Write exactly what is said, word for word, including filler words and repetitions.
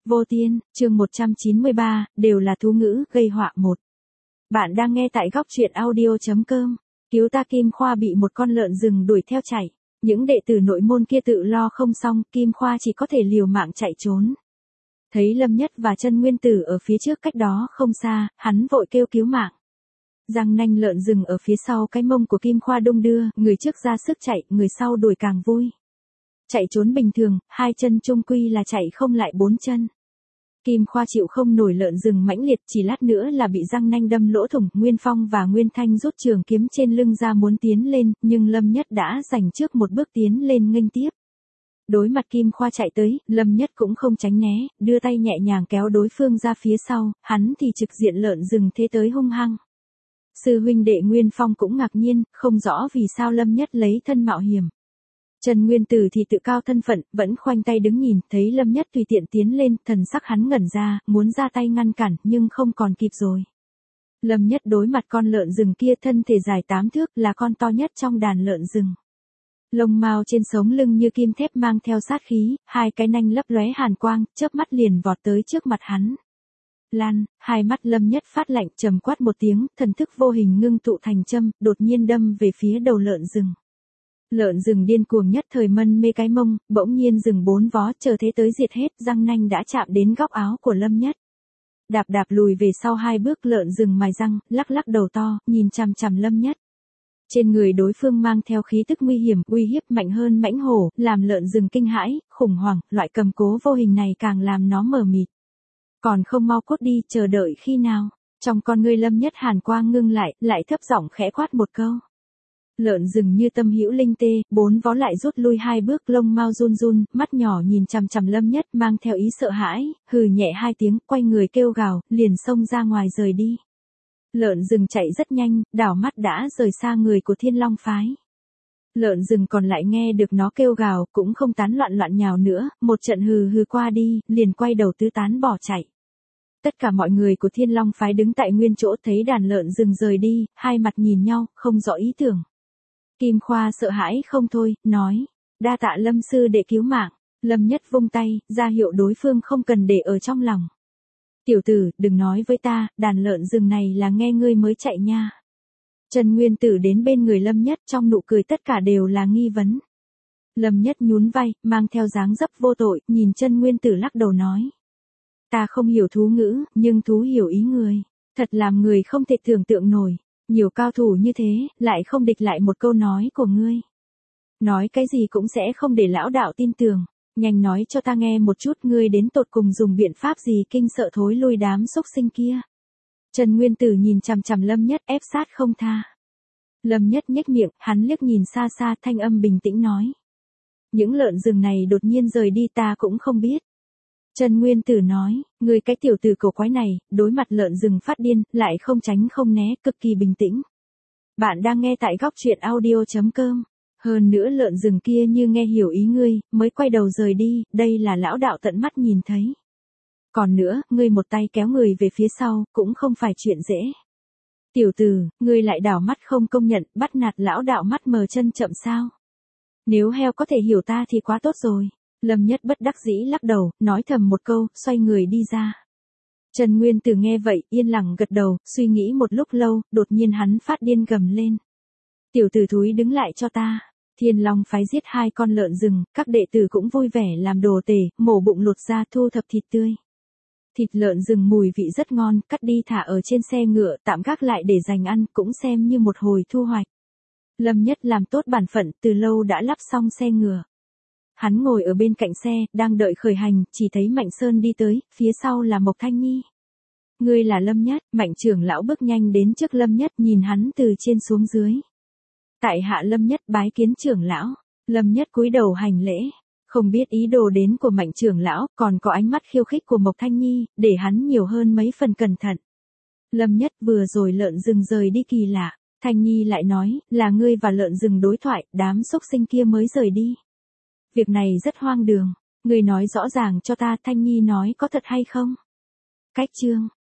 Vô Tiên, chương một trăm chín mươi ba, đều là thú ngữ, gây họa một. Bạn đang nghe tại góc truyện audio.com. Cứu ta Kim Khoa bị một con lợn rừng đuổi theo chạy. Những đệ tử nội môn kia tự lo không xong, Kim Khoa chỉ có thể liều mạng chạy trốn. Thấy Lâm Nhất và Chân Nguyên Tử ở phía trước cách đó không xa, hắn vội kêu cứu mạng. Răng nanh lợn rừng ở phía sau cái mông của Kim Khoa đung đưa, người trước ra sức chạy, người sau đuổi càng vui. Chạy trốn bình thường, hai chân chung quy là chạy không lại bốn chân. Kim Khoa chịu không nổi lợn rừng mãnh liệt, chỉ lát nữa là bị răng nanh đâm lỗ thủng. Nguyên Phong và Nguyên Thanh rút trường kiếm trên lưng ra muốn tiến lên, nhưng Lâm Nhất đã giành trước một bước tiến lên nghênh tiếp. Đối mặt Kim Khoa chạy tới, Lâm Nhất cũng không tránh né, đưa tay nhẹ nhàng kéo đối phương ra phía sau, hắn thì trực diện lợn rừng thế tới hung hăng. Sư huynh đệ Nguyên Phong cũng ngạc nhiên, không rõ vì sao Lâm Nhất lấy thân mạo hiểm. Trần Nguyên Tử thì tự cao thân phận, vẫn khoanh tay đứng nhìn, thấy Lâm Nhất tùy tiện tiến lên, thần sắc hắn ngẩn ra, muốn ra tay ngăn cản, nhưng không còn kịp rồi. Lâm Nhất đối mặt con lợn rừng kia, thân thể dài tám thước, là con to nhất trong đàn lợn rừng. Lông mao trên sống lưng như kim thép mang theo sát khí, hai cái nanh lấp lóe hàn quang, chớp mắt liền vọt tới trước mặt hắn. Lan, hai mắt Lâm Nhất phát lạnh, trầm quát một tiếng, thần thức vô hình ngưng tụ thành châm, đột nhiên đâm về phía đầu lợn rừng. Lợn rừng điên cuồng nhất thời mân mê cái mông, bỗng nhiên dừng bốn vó, chờ thế tới diệt hết, răng nanh đã chạm đến góc áo của Lâm Nhất. Đạp đạp lùi về sau hai bước, lợn rừng mài răng, lắc lắc đầu to, nhìn chằm chằm Lâm Nhất. Trên người đối phương mang theo khí tức nguy hiểm, uy hiếp mạnh hơn mãnh hổ, làm lợn rừng kinh hãi, khủng hoảng, loại cầm cố vô hình này càng làm nó mờ mịt. Còn không mau cút đi, chờ đợi khi nào? Trong con ngươi Lâm Nhất hàn quang ngưng lại, lại thấp giọng khẽ quát một câu. Lợn rừng như tâm hữu linh tê, bốn vó lại rút lui hai bước, lông mao run run, mắt nhỏ nhìn chằm chằm Lâm Nhất, mang theo ý sợ hãi, hừ nhẹ hai tiếng, quay người kêu gào, liền xông ra ngoài rời đi. Lợn rừng chạy rất nhanh, đảo mắt đã rời xa người của Thiên Long phái. Lợn rừng còn lại nghe được nó kêu gào, cũng không tán loạn loạn nhào nữa, một trận hừ hừ qua đi, liền quay đầu tứ tán bỏ chạy. Tất cả mọi người của Thiên Long phái đứng tại nguyên chỗ, thấy đàn lợn rừng rời đi, hai mặt nhìn nhau, không rõ ý tưởng. Kim Khoa sợ hãi không thôi, nói, đa tạ Lâm sư để cứu mạng. Lâm Nhất vung tay, ra hiệu đối phương không cần để ở trong lòng. Tiểu tử, đừng nói với ta, đàn lợn rừng này là nghe ngươi mới chạy nha. Trần Nguyên Tử đến bên người Lâm Nhất, trong nụ cười tất cả đều là nghi vấn. Lâm Nhất nhún vai, mang theo dáng dấp vô tội, nhìn Trần Nguyên Tử lắc đầu nói. Ta không hiểu thú ngữ, nhưng thú hiểu ý người. Thật làm người không thể tưởng tượng nổi. Nhiều cao thủ như thế, lại không địch lại một câu nói của ngươi. Nói cái gì cũng sẽ không để lão đạo tin tưởng. Nhanh nói cho ta nghe một chút, ngươi đến tột cùng dùng biện pháp gì kinh sợ thối lui đám xúc sinh kia. Trần Nguyên Tử nhìn chằm chằm Lâm Nhất, ép sát không tha. Lâm Nhất nhếch miệng, hắn liếc nhìn xa xa, thanh âm bình tĩnh nói. Những lợn rừng này đột nhiên rời đi ta cũng không biết. Trần Nguyên Tử nói, người cái tiểu tử cổ quái này, đối mặt lợn rừng phát điên, lại không tránh không né, cực kỳ bình tĩnh. Bạn đang nghe tại góc truyện audio.com. Hơn nữa lợn rừng kia như nghe hiểu ý ngươi, mới quay đầu rời đi, đây là lão đạo tận mắt nhìn thấy. Còn nữa, ngươi một tay kéo người về phía sau, cũng không phải chuyện dễ. Tiểu tử, ngươi lại đảo mắt không công nhận, bắt nạt lão đạo mắt mờ chân chậm sao? Nếu heo có thể hiểu ta thì quá tốt rồi. Lâm Nhất bất đắc dĩ lắc đầu, nói thầm một câu, xoay người đi ra. Trần Nguyên Tử nghe vậy, yên lặng gật đầu, suy nghĩ một lúc lâu, đột nhiên hắn phát điên gầm lên. Tiểu tử thúi đứng lại cho ta. Thiên Long phái giết hai con lợn rừng, các đệ tử cũng vui vẻ làm đồ tể, mổ bụng lột ra thu thập thịt tươi. Thịt lợn rừng mùi vị rất ngon, cắt đi thả ở trên xe ngựa, tạm gác lại để dành ăn, cũng xem như một hồi thu hoạch. Lâm Nhất làm tốt bản phận, từ lâu đã lắp xong xe ngựa. Hắn ngồi ở bên cạnh xe, đang đợi khởi hành, chỉ thấy Mạnh Sơn đi tới, phía sau là Mộc Thanh Nhi. Ngươi là Lâm Nhất, Mạnh trưởng lão bước nhanh đến trước Lâm Nhất, nhìn hắn từ trên xuống dưới. Tại hạ Lâm Nhất bái kiến trưởng lão. Lâm Nhất cúi đầu hành lễ, không biết ý đồ đến của Mạnh trưởng lão, còn có ánh mắt khiêu khích của Mộc Thanh Nhi, để hắn nhiều hơn mấy phần cẩn thận. Lâm Nhất vừa rồi lợn rừng rời đi kỳ lạ, Thanh Nhi lại nói, là ngươi và lợn rừng đối thoại, đám xúc sinh kia mới rời đi. Việc này rất hoang đường, ngươi nói rõ ràng cho ta, Thanh Nhi nói có thật hay không? Cách chương